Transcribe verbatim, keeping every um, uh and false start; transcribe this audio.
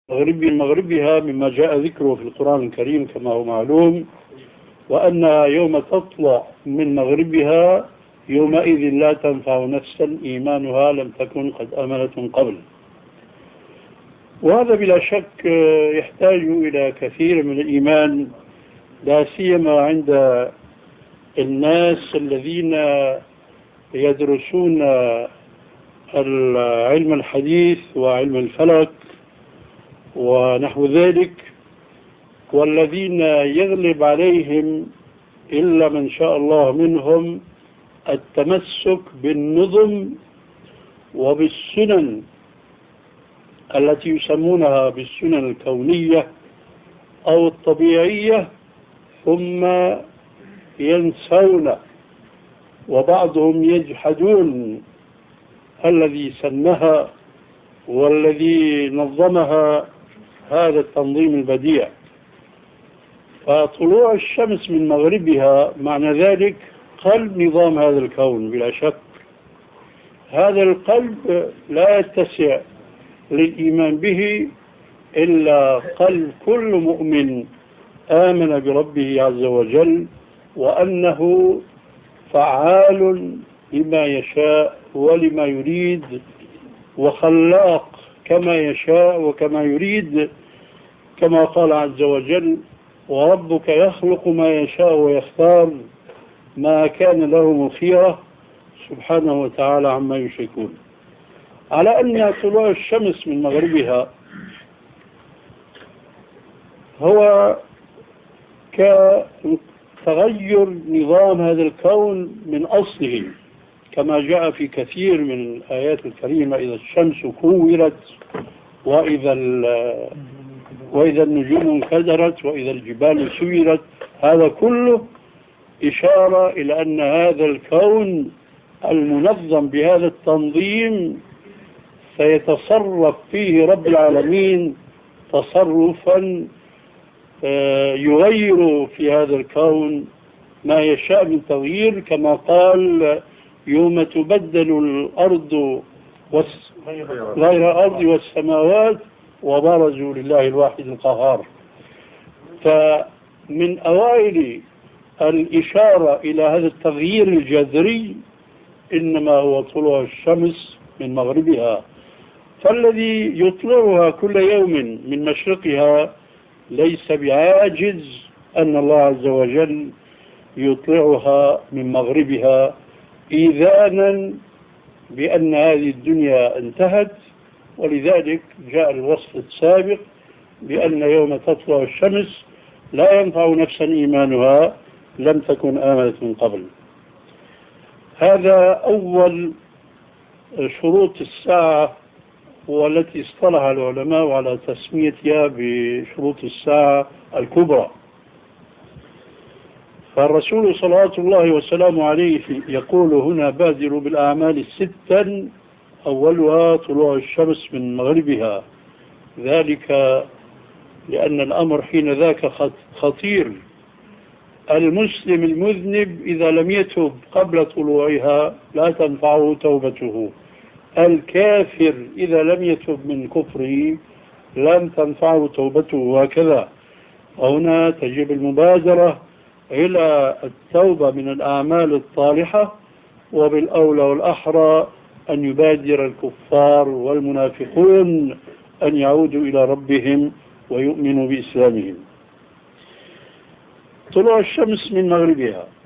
مغرب مغربها مما جاء ذكره في القرآن الكريم كما هو معلوم، وأنها يوم تطلع من مغربها يومئذ لا تنفع نفسا إيمانها لم تكن قد آمنت من قبل. وهذا بلا شك يحتاج إلى كثير من الإيمان، لا سيما عند الناس الذين يدرسون العلم الحديث وعلم الفلك ونحو ذلك، والذين يغلب عليهم إلا من شاء الله منهم التمسك بالنظم وبالسنن التي يسمونها بالسنن الكونية أو الطبيعية، ثم ينسون وبعضهم يجحدون الذي سنها والذي نظمها هذا التنظيم البديع. فطلوع الشمس من مغربها معنى ذلك قلب نظام هذا الكون بلا شك. هذا القلب لا يتسع للإيمان به إلا قلب كل مؤمن آمن بربه عز وجل وأنه فعال لما يشاء ولما يريد، وخلاق كما يشاء وكما يريد، كما قال عز وجل: وربك يخلق ما يشاء ويختار ما كان لهم الخيرة سبحانه وتعالى عما يشركون. على أن طلوع الشمس من مغربها هو كتغير نظام هذا الكون من أصله، كما جاء في كثير من الآيات الكريمة: إذا الشمس كورت، وإذا وإذا النجوم انكدرت، وإذا الجبال سيرت. هذا كله إشارة إلى أن هذا الكون المنظم بهذا التنظيم سيتصرف فيه رب العالمين تصرفا يغير في هذا الكون ما يشاء من تغيير، كما قال: يوم تبدل الأرض غير الأرض والسماوات وبرزوا لله الواحد القهار. فمن أوائل الإشارة إلى هذا التغيير الجذري إنما هو طلوع الشمس من مغربها، فالذي يطلعها كل يوم من مشرقها ليس بعاجز أن الله عز وجل يطلعها من مغربها، إيذانا بأن هذه الدنيا انتهت. ولذلك جاء الوصف السابق بأن يوم تطلع الشمس لا ينفع نفسا إيمانها لم تكن آمنت من قبل. هذا أول شروط الساعة، والتي اصطلح العلماء على تسميتها بشروط الساعة الكبرى. فالرسول صلوات الله وسلامه عليه يقول هنا: بادروا بالأعمال ستا أولها طلوع الشمس من مغربها، ذلك لأن الأمر حين ذاك خطير. المسلم المذنب إذا لم يتب قبل طلوعها لا تنفعه توبته، الكافر إذا لم يتب من كفره لم تنفعه توبته، وهكذا. وهنا تجب المبادرة إلى التوبة من الأعمال الطالحة، وبالأولى والأحرى أن يبادر الكفار والمنافقون أن يعودوا إلى ربهم ويؤمنوا بإسلامهم. طلوع الشمس من مغربها